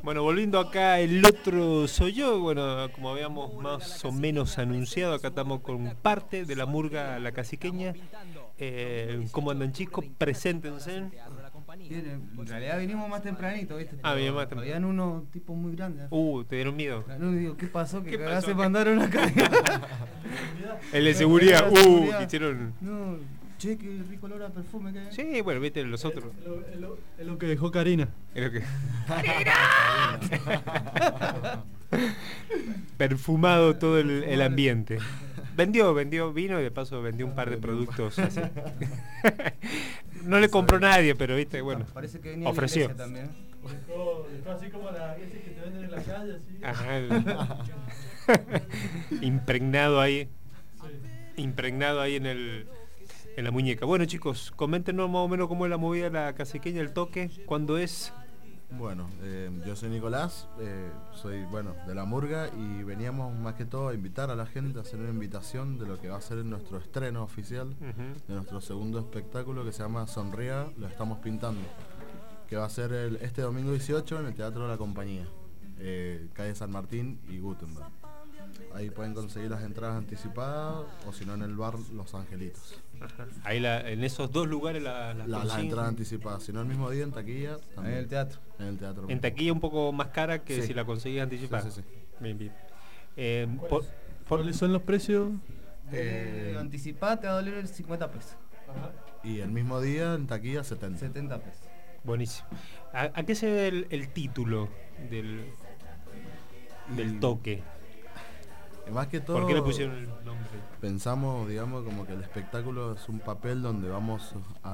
Bueno, volviendo acá, el otro soy yo. Bueno, como habíamos más o menos anunciado, acá estamos con parte de la murga La Caciqueña. ¿Cómo andan, chicos? Preséntense. Bien, en realidad vinimos más tempranito, ¿viste? Ah, bien, más habían unos tipos muy grandes. ¿Te dieron miedo? No, digo, ¿qué pasó? Que ¿Qué acá pasó? se mandaron acá. El de seguridad, seguridad. que hicieron. No, che, qué rico olor a perfume que hay. Sí, bueno, viste los otros. Es lo que dejó Karina. Es lo que. Perfumado todo el ambiente. Vendió vino y de paso vendió un par de productos así. No le compró nadie, pero viste, bueno, Parece que venía ofreció. También. Dejó así como las veces que te venden en la calle, así. Ajá, impregnado ahí. Impregnado ahí en la muñeca. Bueno, chicos, coméntenos más o menos cómo es la movida de La Caciqueña, el toque, cuándo es. Bueno, yo soy Nicolás, soy de la murga y veníamos más que todo a invitar a la gente a hacer una invitación de lo que va a ser nuestro estreno oficial de nuestro segundo espectáculo que se llama Sonría, lo estamos pintando, que va a ser este domingo 18 en el Teatro de la Compañía, calle San Martín y Gutenberg. Ahí pueden conseguir las entradas anticipadas o si no en el bar Los Angelitos. Ajá. Ahí en esos dos lugares las entradas anticipadas, si no el mismo día en taquilla también. En el teatro. En taquilla un poco más cara que si la conseguís anticipada. Sí. Bien. ¿Cuáles son los precios? Anticipada te va a doler el 50 pesos. Ajá. Y el mismo día en taquilla 70 pesos. Buenísimo. ¿A qué se debe el título del toque? Más que todo, ¿Por qué le pusieron el nombre? Pensamos, digamos, como que el espectáculo es un papel donde vamos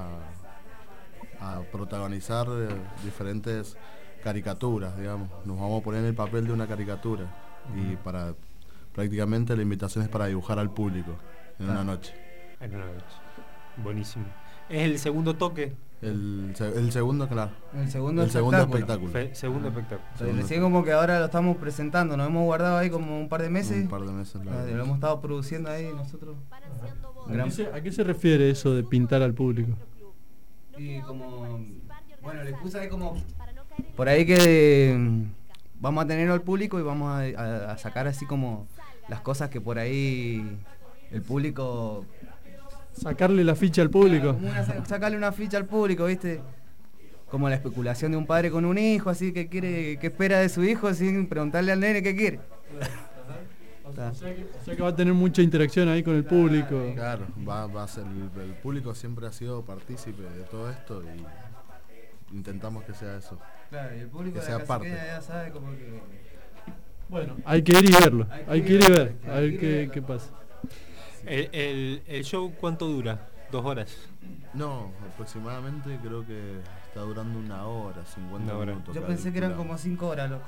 a protagonizar diferentes caricaturas, digamos. Nos vamos a poner en el papel de una caricatura y prácticamente la invitación es para dibujar al público en una noche. En una noche. Buenísimo. ¿Es el segundo toque? El segundo, claro. El segundo espectáculo. Segundo espectáculo. Recién como que ahora lo estamos presentando, nos hemos guardado ahí como un par de meses. Lo hemos estado produciendo ahí nosotros. ¿A qué se refiere eso de pintar al público? Y como, la excusa es como por ahí que vamos a tener al público y vamos a sacar así como las cosas que por ahí el público... Sacarle la ficha al público. Sacarle una ficha al público, ¿viste? Como la especulación de un padre con un hijo, así que espera de su hijo sin preguntarle al nene qué quiere. O sea que va a tener mucha interacción ahí con el público. Claro, va a ser el público siempre ha sido partícipe de todo esto y intentamos que sea eso. Claro, y el público que sea parte. Ya sabe como que... Bueno, hay que ir y verlo. Hay que ir y ver, a ver qué pasa. ¿El show cuánto dura? 2 horas. No, aproximadamente creo que está durando 1 hora, 50 minutos. Yo pensé que eran como 5 horas, loco.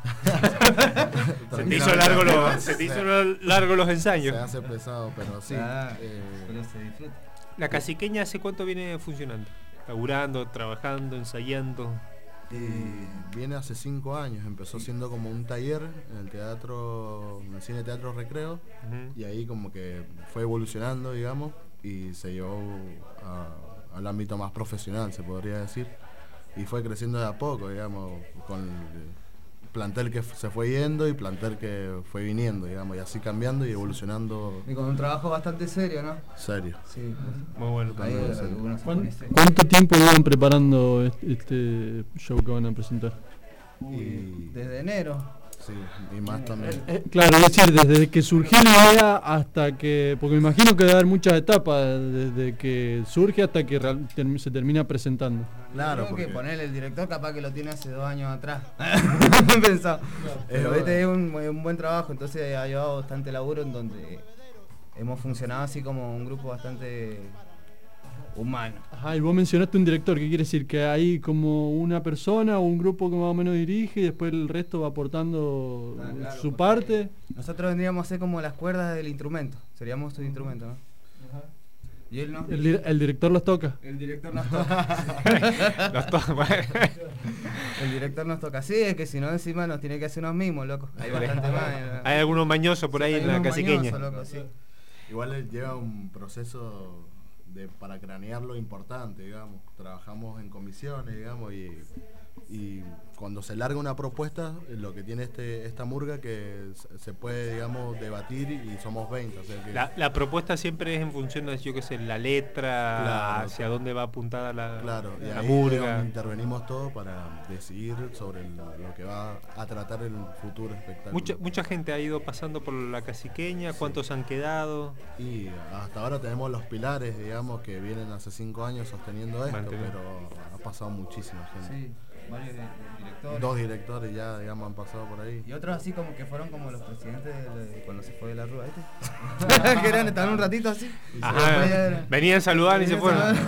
Se te hizo largo los ensayos. Se hace pesado, pero sí. Pero se disfruta. ¿La Caciqueña hace cuánto viene funcionando? Laburando, trabajando, ensayando. Viene hace 5 años, empezó siendo como un taller en el Cine Teatro Recreo, y ahí como que fue evolucionando, digamos, y se llevó al ámbito más profesional, se podría decir, y fue creciendo de a poco, digamos, con el plantel que se fue yendo y plantel que fue viniendo, digamos, y así cambiando y evolucionando. Y con un trabajo bastante serio, ¿no? Serio. Sí. Muy bueno. ¿Cuánto tiempo llevan preparando este show que van a presentar? Desde enero. Sí, y más también. Claro, es decir, desde que surgió la idea hasta que... Porque me imagino que debe haber muchas etapas, desde que surge hasta que se termina presentando. Claro, porque... que ponerle el director capaz que lo tiene hace 2 años atrás. Pensado. Pero este es un buen trabajo, entonces ha llevado bastante laburo en donde hemos funcionado así como un grupo bastante humano. Ajá, y vos mencionaste un director, ¿qué quiere decir? Que hay como una persona o un grupo que más o menos dirige y después el resto va aportando su parte. Nosotros vendríamos a ser como las cuerdas del instrumento, seríamos su instrumento, ¿no? Ajá. ¿Y él no? El director los toca. El director nos toca. El director nos toca. Sí, es que si no encima nos tiene que hacer unos mimos, loco. Hay bastante más. Hay algunos mañosos por ahí en La Caciqueña. Loco, sí. Igual lleva un proceso para cranear lo importante, digamos. Trabajamos en comisiones, digamos, y cuando se larga una propuesta, lo que tiene esta murga que se puede, digamos, debatir y somos 20. O sea que la propuesta siempre es en función de, yo qué sé, la letra, claro, hacia dónde va apuntada la y la ahí, murga. digamos, intervenimos todo para decidir sobre lo que va a tratar el futuro espectáculo. Mucha gente ha ido pasando por la Casiqueña, ¿cuántos han quedado? Y hasta ahora tenemos los pilares, digamos, que vienen hace 5 años sosteniendo esto, pero ha pasado muchísima gente. Sí, varios directores. 2 directores ya, digamos, han pasado por ahí. Y otros así como que fueron como los presidentes cuando se fue de la Rúa, ¿viste? Que eran, estaban un ratito así. Ajá, venían a saludar y se fueron.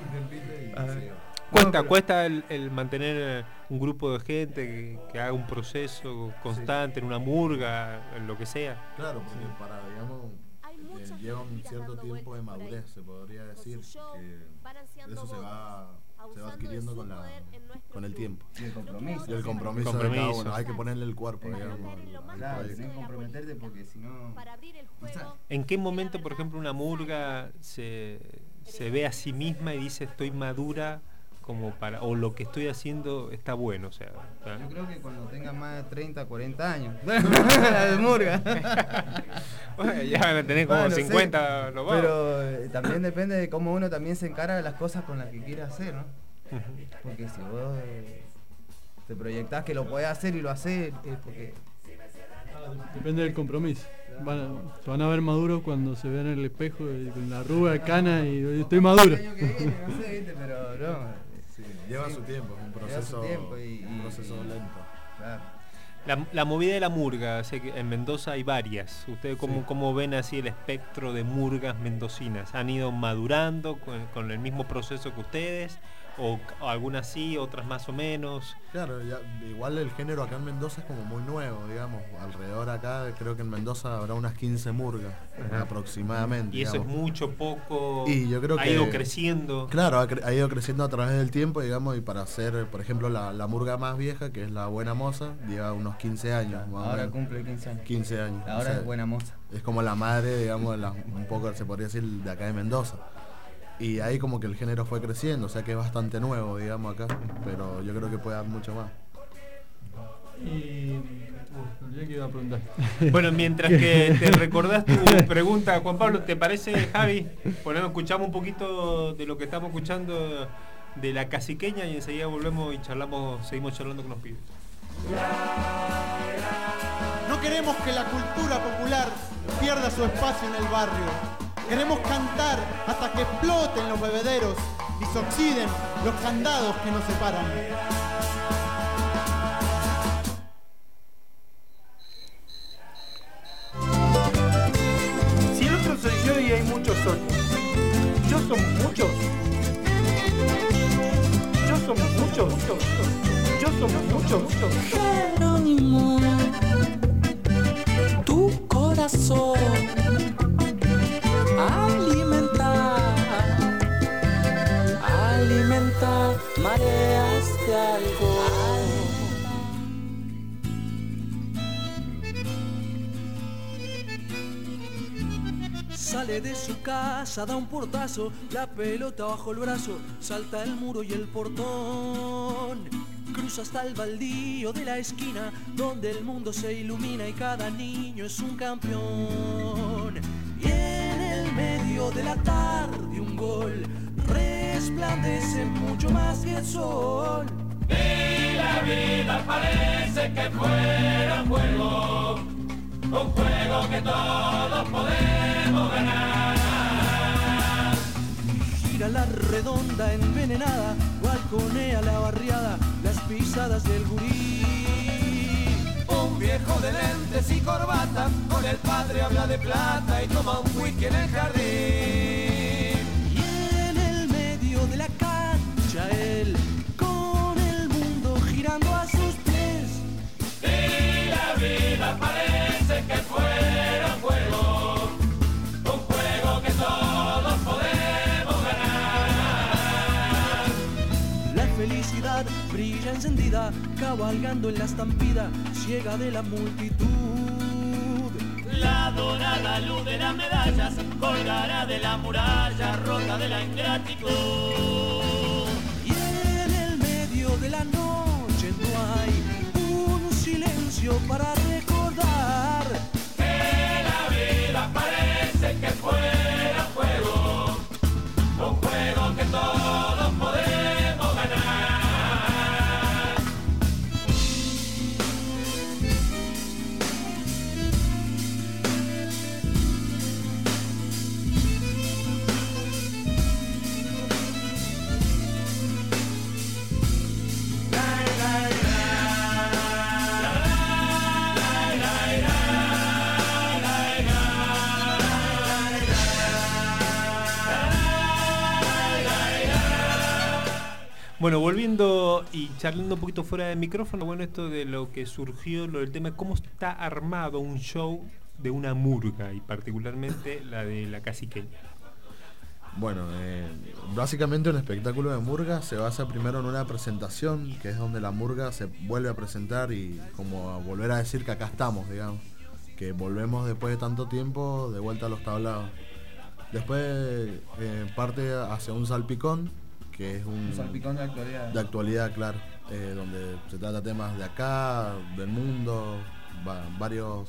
Cuesta el mantener un grupo de gente que haga un proceso constante en una murga, en lo que sea. Claro, porque para, digamos, lleva un cierto tiempo de madurez, se podría decir, que eso se va adquiriendo con el tiempo. Y el compromiso. Y el compromiso de cada uno, hay que ponerle el cuerpo, digamos. Claro, tenés que comprometerte porque si no... ¿En qué momento, por ejemplo, una murga se ve a sí misma y dice estoy madura como para, o lo que estoy haciendo está bueno? O sea, yo creo que cuando tengas más de 30, 40 años. La de murga. Bueno, ya van a tener como 50 sí, los vagos. pero también depende de cómo uno también se encara de las cosas con las que quiere hacer, ¿no? Porque si vos te proyectás que lo podés hacer y lo haces, es porque... Depende del compromiso. Se van a ver maduros cuando se vean en el espejo con la arruga, cana y estoy maduro. No sé, ¿viste? Pero no. Sí, lleva su tiempo, es un proceso, un proceso lento. Claro. La movida de la murga, sé que en Mendoza hay varias. ¿Ustedes cómo ven así el espectro de murgas mendocinas? ¿Han ido madurando con el mismo proceso que ustedes? ¿O algunas sí, otras más o menos? Claro, igual el género acá en Mendoza es como muy nuevo, digamos. Alrededor acá creo que en Mendoza habrá unas 15 murgas aproximadamente. ¿Y eso digamos. es mucho, poco? Y yo creo ¿Ha que ido creciendo? Claro, ha ido creciendo a través del tiempo, digamos, y para hacer, por ejemplo, la murga más vieja, que es la Buena Moza, lleva unos 15 años. Ahora cumple 15 años. 15 años. Ahora, o sea, es Buena Moza. Es como la madre, digamos, un poco se podría decir de acá de Mendoza. Y ahí como que el género fue creciendo, o sea que es bastante nuevo, digamos, acá, pero yo creo que puede dar mucho más. ¿Qué iba a preguntar? Bueno, mientras que te recordás tu pregunta, Juan Pablo, ¿te parece, Javi? Escuchamos un poquito de lo que estamos escuchando de la Casiqueña y enseguida volvemos y seguimos charlando con los pibes. No queremos que la cultura popular pierda su espacio en el barrio. Queremos cantar hasta que exploten los bebederos y se oxiden los candados que nos separan. Si el otro soy yo y hay muchos otros, yo somos muchos. Yo somos muchos. Yo somos muchos. Jerónimo, tu corazón alimenta mareas de algo. Sale de su casa, da un portazo, la pelota bajo el brazo, salta el muro y el portón. Cruza hasta el baldío de la esquina, donde el mundo se ilumina y cada niño es un campeón. Y en el medio de la tarde un gol resplandece mucho más que el sol. Y la vida parece que fuera un juego que todos podemos ganar. Gira la redonda envenenada, balconea la barriada, las pisadas del gurí. Un viejo de lentes y corbata, con el padre habla de plata y toma un whisky en el jardín. Y en el medio de la cancha él, con el mundo girando a sus pies. Y la vida parece que fuera un juego que todos podemos ganar. La felicidad brilla encendida, cabalgando en la estampida ciega de la multitud. La dorada luz de las medallas colgará de la muralla rota de la ingratitud. Y en el medio de la noche no hay para recordar que la vida parece que fuera fuego, un juego que todos podemos ganar. Bueno, volviendo y charlando un poquito fuera del micrófono, bueno, esto de lo que surgió, lo del tema de cómo está armado un show de una murga, y particularmente la de la Caciqueña. Bueno, básicamente un espectáculo de murga se basa primero en una presentación, que es donde la murga se vuelve a presentar y como a volver a decir que acá estamos, digamos, que volvemos después de tanto tiempo de vuelta a los tablados. Después parte hacia un salpicón, que es un salpicón de actualidad. De actualidad, claro, donde se trata temas de acá, del mundo, varios.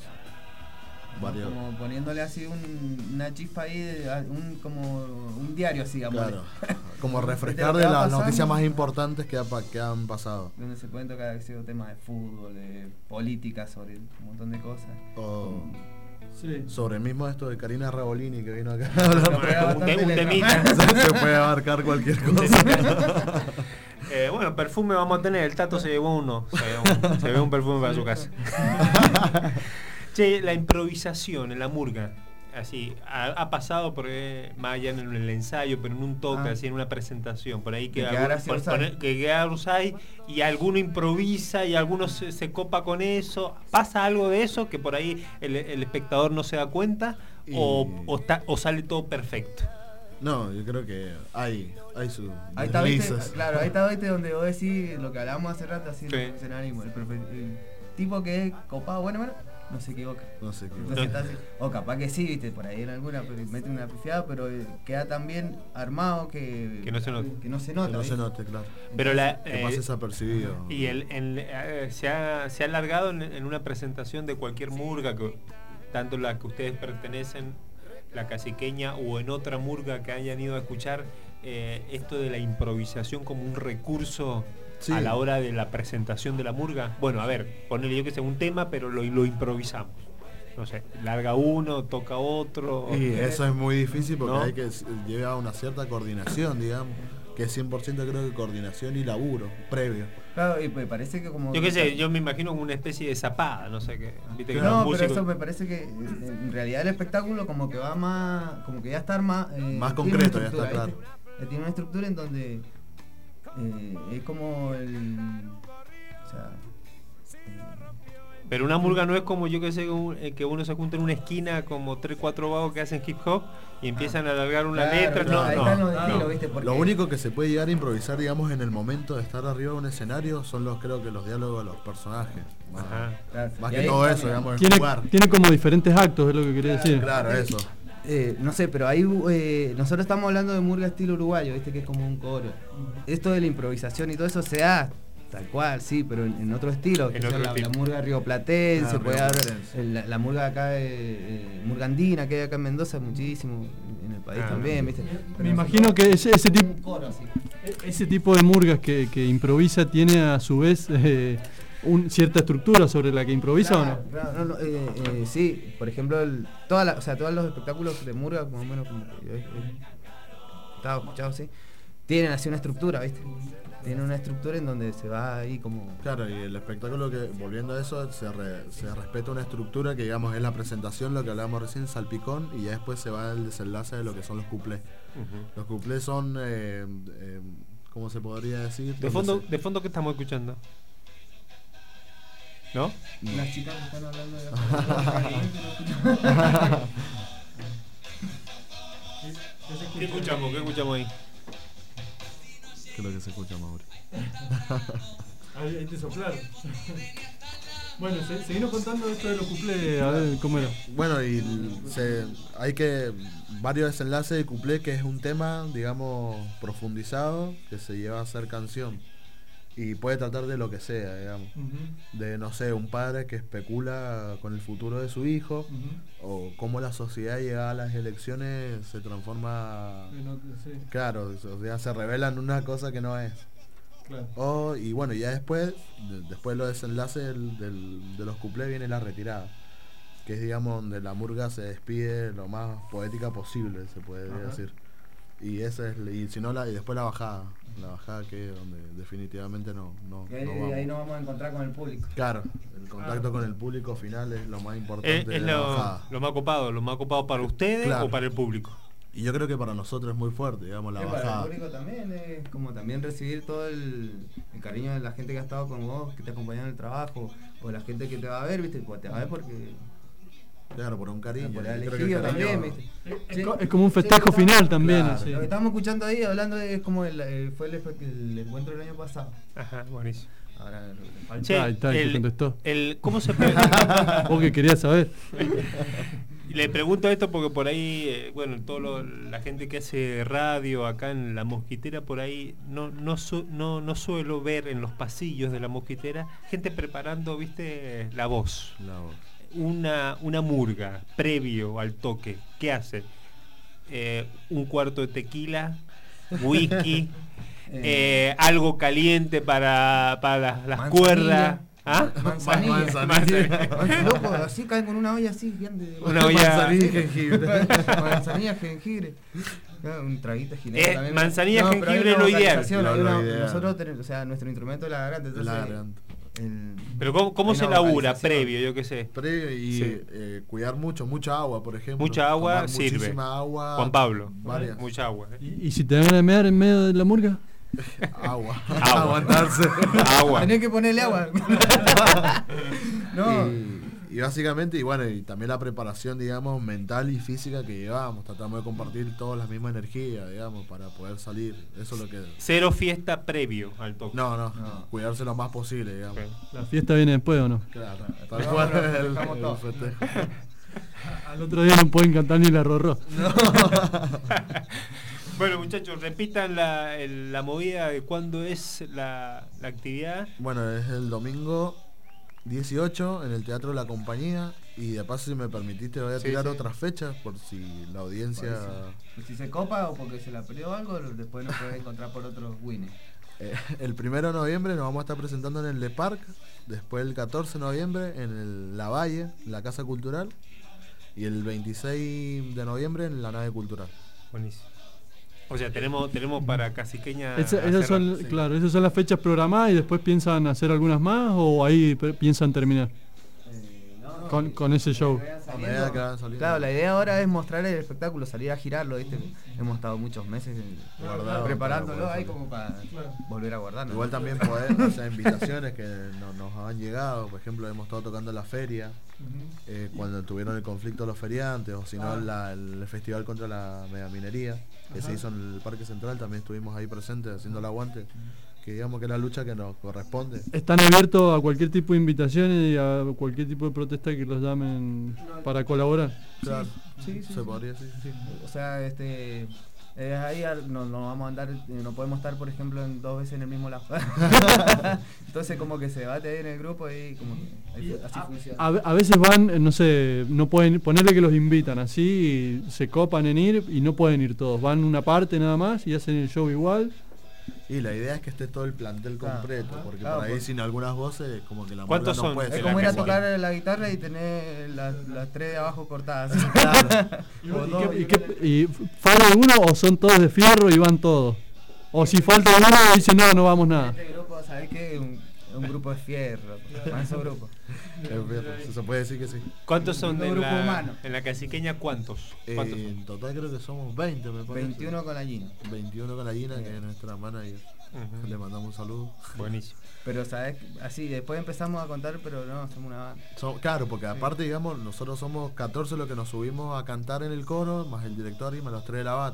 Como poniéndole así una chispa ahí, como un diario así, digamos. Claro, como refrescar de las noticias más importantes que han pasado. Donde se pueden tocar temas de fútbol, de política, sobre un montón de cosas. Sí. Sobre mismo esto de Karina Rabolini que vino acá. Un temita. Se puede abarcar cualquier cosa. Bueno, perfume vamos a tener, el Tato se llevó uno. Se ve un perfume para su casa. Che, la improvisación en la murga, así, ha pasado más allá en el ensayo, pero en un toque, así en una presentación, por ahí que Usay y alguno improvisa y alguno se copa con eso. ¿Pasa algo de eso que por ahí el espectador no se da cuenta o sale todo perfecto? No, yo creo que hay su ahí está, ¿viste? Claro, ahí está, ¿viste? Donde vos decís lo que hablábamos hace rato, así sí. El profesionalismo, el tipo que es copado, bueno, no se equivoca. Entonces está así, o capaz que sí, viste, por ahí en alguna, pero mete una pifiada, pero queda tan bien armado que no se note. Que no se nota. Que no se note, claro. Pero que pase desapercibido. Y se ha alargado en una presentación de cualquier murga, tanto la que ustedes pertenecen, la Caciqueña, o en otra murga que hayan ido a escuchar, esto de la improvisación como un recurso. Sí. A la hora de la presentación de la murga. Bueno, a ver, ponele yo que sea un tema, pero lo improvisamos. No sé, larga uno, toca otro. Y eso es muy difícil porque hay que llevar una cierta coordinación, digamos, que es 100% creo que coordinación y laburo previo. Claro, y me parece que como... Yo qué sé, yo me imagino como una especie de zapada, no sé qué. ¿Viste? No, pero eso me parece que en realidad el espectáculo como que va más... Como que ya está más concreto, ya está claro. Tiene una estructura en donde... es como o sea, pero una murga no es como yo que sé que uno se junta en una esquina como 3-4 vagos que hacen hip hop y empiezan a alargar una letra. No. ¿Viste? Lo único que se puede llegar a improvisar, digamos, en el momento de estar arriba de un escenario son creo que los diálogos de los personajes. Más que todo eso, digamos, tiene como diferentes actos, es lo que quería decir. Claro, eso. No sé, pero ahí nosotros estamos hablando de murga estilo uruguayo, ¿viste? Que es como un coro. Esto de la improvisación y todo eso se da tal cual, sí, pero en otro estilo. La murga rioplatense, puede haber la murga acá, murga andina que hay acá en Mendoza, muchísimo, en el país también, ¿viste? Me imagino que ese tipo de murgas que improvisa tiene a su vez... cierta estructura sobre la que improvisa, ¿o no? Claro, sí, por ejemplo, todos los espectáculos de murga, más o menos como que yo he estado escuchado, sí, tienen así una estructura, ¿viste? Tienen una estructura en donde se va ahí como... Claro, y el espectáculo que, volviendo a eso, se respeta una estructura que, digamos, es la presentación, lo que hablábamos recién, salpicón, y ya después se va el desenlace de lo que son los cuplés. Los cuplés son, ¿cómo se podría decir? ¿De fondo qué estamos escuchando? ¿No? Las chicas están hablando de ¿Qué escuchamos ahí? ¿Qué es lo que se escucha, Mauri? Ahí te soplaron. Bueno, seguimos contando esto de los cuplés, a ver cómo era. Bueno, y hay varios desenlaces de cuplé, que es un tema, digamos, profundizado, que se lleva a ser canción. Y puede tratar de lo que sea, digamos. De, no sé, un padre que especula con el futuro de su hijo, o cómo la sociedad llega a las elecciones, se transforma... Claro, o sea, se revela en una cosa que no es. Claro. Y bueno, ya después de los desenlaces de los cuplés viene la retirada, que es, digamos, donde la murga se despide lo más poética posible, se puede decir. Y esa es, y si no y después la bajada que es donde definitivamente no vamos. Ahí nos vamos a encontrar con el público. Claro, el contacto con el público final es lo más importante de la bajada. Lo más copado para ustedes, claro, o para el público. Y yo creo que para nosotros es muy fuerte, digamos, la bajada. Para el público también es como también recibir todo el cariño de la gente que ha estado con vos, que te acompaña en el trabajo, o la gente que te va a ver, ¿viste? Pues te va a ver porque... Claro, por un cariño. Por el elegido también, ¿viste? Es como un festejo final también. Claro. Lo que estábamos escuchando ahí, hablando es como fue el encuentro del año pasado. Ajá, buenísimo. Ahora ahí está, el que contestó. ¿Cómo se Vos que querías saber. Le pregunto esto porque por ahí, bueno, la gente que hace radio acá en La Mosquitera, por ahí no suelo ver en los pasillos de La Mosquitera gente preparando, ¿viste? La voz. Una murga previo al toque. ¿Qué hace? Un cuarto de tequila, whisky, algo caliente para las cuerdas. ¿Ah? Manzanilla. Loco, así caen con una olla así gigante. Una olla. Manzanilla y jengibre. Manzanilla, jengibre. Un traguito ginebra también. Manzanilla, jengibre es lo ideal. Nosotros tenemos, o sea, nuestro instrumento es la garganta. Pero ¿cómo se labura previo? Yo qué sé. Previo y cuidar mucha agua, por ejemplo. Mucha agua sirve. Muchísima agua. Juan Pablo. Varias. Mucha agua. ¿Y si te van a mear en medio de la murga? Agua. Aguantarse. Agua. Tenés que ponerle agua. No. Y básicamente, y bueno, y también la preparación, digamos, mental y física que llevamos. Tratamos de compartir todas las mismas energías, digamos, para poder salir. Eso es lo que... Cero fiesta previo al toque. No. Cuidarse lo más posible, digamos. Okay. ¿La fiesta viene después o no? Claro. Tal cual el festejo. Al otro día no pueden cantar ni la rorró. No. Bueno, muchachos, repitan la movida de cuándo es la actividad. Bueno, es el domingo 18 en el Teatro La Compañía. Y de paso, si me permitiste, voy a tirar otras fechas por si la audiencia... Si se copa o porque se la perdió algo, después nos puede encontrar por otros winners. El 1 de noviembre nos vamos a estar presentando en el Le Parc. Después el 14 de noviembre en La Valle, la Casa Cultural. Y el 26 de noviembre en la Nave Cultural. Buenísimo. O sea, tenemos para Casiqueña. Esas son, sí. Claro, esas son las fechas programadas y después piensan hacer algunas más o ahí piensan terminar con ese show. Claro, la idea ahora es mostrar el espectáculo, salir a girarlo, ¿viste? Hemos estado muchos meses preparándolo ahí como para volver a guardarlo. Igual también poder, o sea, invitaciones que nos han llegado, por ejemplo, hemos estado tocando en la feria, cuando tuvieron el conflicto los feriantes, o si no el festival contra la megaminería, que se hizo en el Parque Central, también estuvimos ahí presentes haciendo el aguante, que digamos que es la lucha que nos corresponde. ¿Están abiertos a cualquier tipo de invitaciones y a cualquier tipo de protesta que los llamen para colaborar? Claro, sí, se podría, sí. O sea, ahí no vamos a andar, no podemos estar, por ejemplo, 2 veces en el mismo lado. Entonces como que se debate ahí en el grupo y como que así funciona. A veces van, no sé, no pueden ponerle que los invitan así y se copan en ir y no pueden ir todos. Van una parte nada más y hacen el show igual. Y la idea es que esté todo el plantel completo, porque por ahí sin algunas voces como que la ¿cuántos no son? puede ser. Es como ir a tocar la guitarra y tener las 3 de abajo cortadas. ¿Y falta alguno o son todos de fierro y van todos? O si falta uno dicen no vamos nada. Este grupo, ¿sabés qué? Un grupo de fierro, manso grupo. Se puede decir que sí. ¿Cuántos son en la Casiqueña? ¿Cuántos? En total creo que somos 20, me parece. 21 con la Gina. 21 con la Gina, que es nuestra manager. Le mandamos un saludo. Buenísimo. Pero sabes, así después empezamos a contar, pero no, somos una banda. Claro, porque aparte, digamos, nosotros somos 14 los que nos subimos a cantar en el coro, más el director y más los 3 de la bata.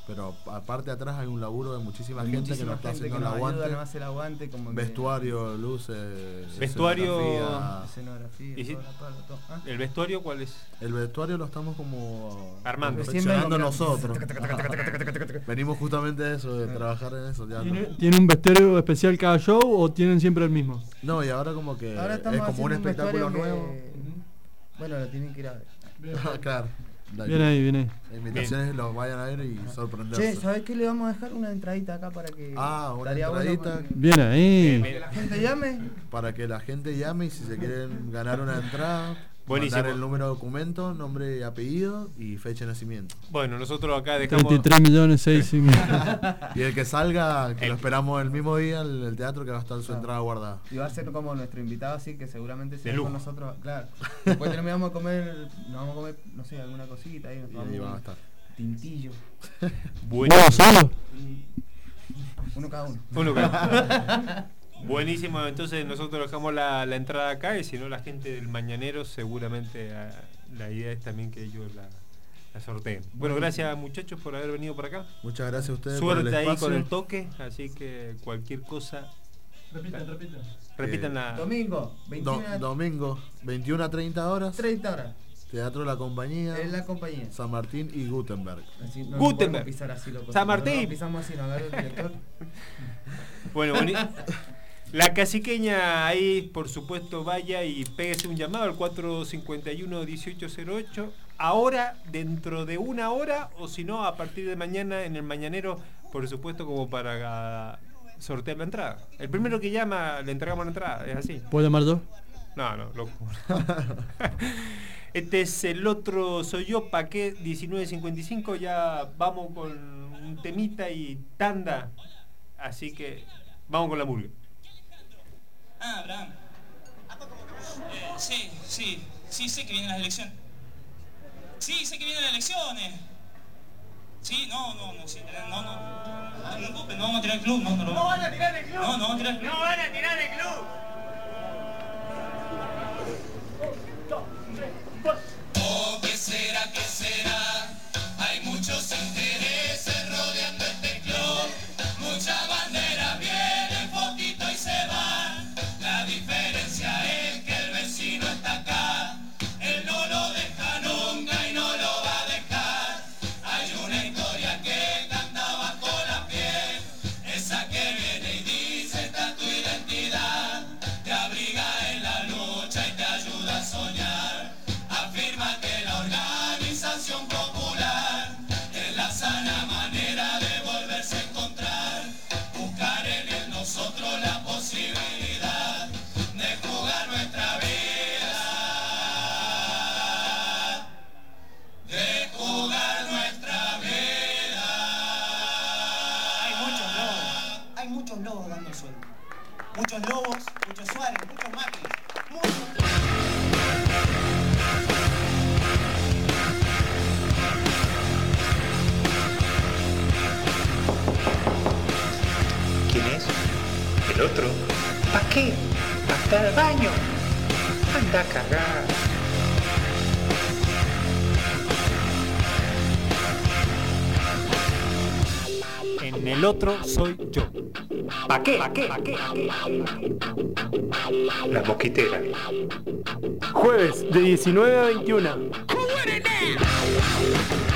Pero aparte atrás hay un laburo de muchísima Hay gente que muchísima nos está gente haciendo que el nos aguante. ayuda, nos hace el aguante, como que- Vestuario, luces, Vestuario- escenografía, ¿Y si- toda la pala, todo. ¿Ah? ¿El vestuario cuál es? El vestuario lo estamos como Armando. perfeccionando Recién vengo, nosotros. Venimos justamente de eso, de trabajar en eso. Ya ¿Tiene un vestuario especial cada show o tienen siempre el mismo? no, y ahora como que Ahora es estamos como un haciendo espectáculo vestuario nuevo. que- Bueno, lo tienen que ir a ver. Claro. Bien ahí, bien ahí. La invitación es que los vayan a ver y sorprenderse. Che, ¿sabés qué? Le vamos a dejar una entradita acá para que... Ah, una estaría bueno entradita. Bien ahí. que la gente llame. Para que la gente llame y si se quieren ganar una entrada, Buenísimo. mandar el número de documento, nombre y apellido y fecha de nacimiento. Bueno, nosotros acá dejamos... 33.600.000. Y el que salga, que lo esperamos el mismo día en el teatro que va a estar su entrada guardada. Y va a ser como nuestro invitado, así que seguramente se De va con lujo. nosotros. Claro. Después terminamos a comer, nos vamos a comer, no sé, alguna cosita ahí. Nos Y ahí van a estar. tintillo. Buenísimo. ¿Vos solo? Uno cada uno. Uno cada- Buenísimo, entonces nosotros dejamos la entrada acá y si no la gente del Mañanero seguramente la idea es también que ellos la sorteen. Bueno, gracias muchachos por haber venido por acá. Muchas gracias a ustedes por el Suerte ahí espacio. con el toque, así que cualquier cosa repitan la... Domingo, 21 Domingo, 21 a 30 horas, 30 horas. Teatro La Compañía, En la compañía. San Martín y Gutenberg. Así, no Gutenberg. podemos pisar así, loco. San Martín. No, pisamos así, nos agarra el director. Bueno, la Casiqueña ahí, por supuesto, vaya y péguese un llamado al 451-1808. Ahora, dentro de una hora, o si no, a partir de mañana en el Mañanero, por supuesto, como para sortear la entrada. El primero que llama, le entregamos la entrada, es así. ¿Puedo llamar yo? No, loco. Este es el otro, soy yo, Paqué 1955. Ya vamos con un temita y tanda. Así que vamos con la murga. Ah, Abraham. Sí, sé que vienen las elecciones. Sí, sé que vienen las elecciones. Sí, no, sí, no te preocupes, no vamos a tirar el club. No van a tirar el club. No van a tirar el club. No van a tirar el club. Oh, ¿qué será? Hay muchos intereses rodeando este club. Muchas banderas vienen, poquito y se van. La diferencia es que el vecino está acá. Él no lo deja nunca y no lo va a dejar. Hay una historia que canta bajo la piel. Esa que viene y dice esta es tu identidad. Te abriga en la lucha y te ayuda a soñar. Afirma que la organización popular es la sana manera de volverse a encontrar. Buscar en el nosotros la posibilidad de jugar nuestra vida. De jugar nuestra vida. Hay muchos lobos dando sueldo. Muchos lobos, muchos Suárez, muchos Macri, muchos... ¿Quién es? El otro. ¿Para qué? Hasta el baño. Anda a cagar. En el otro soy yo. ¿Para qué? La mosquitera. Jueves de 19 a 21. Who would it now?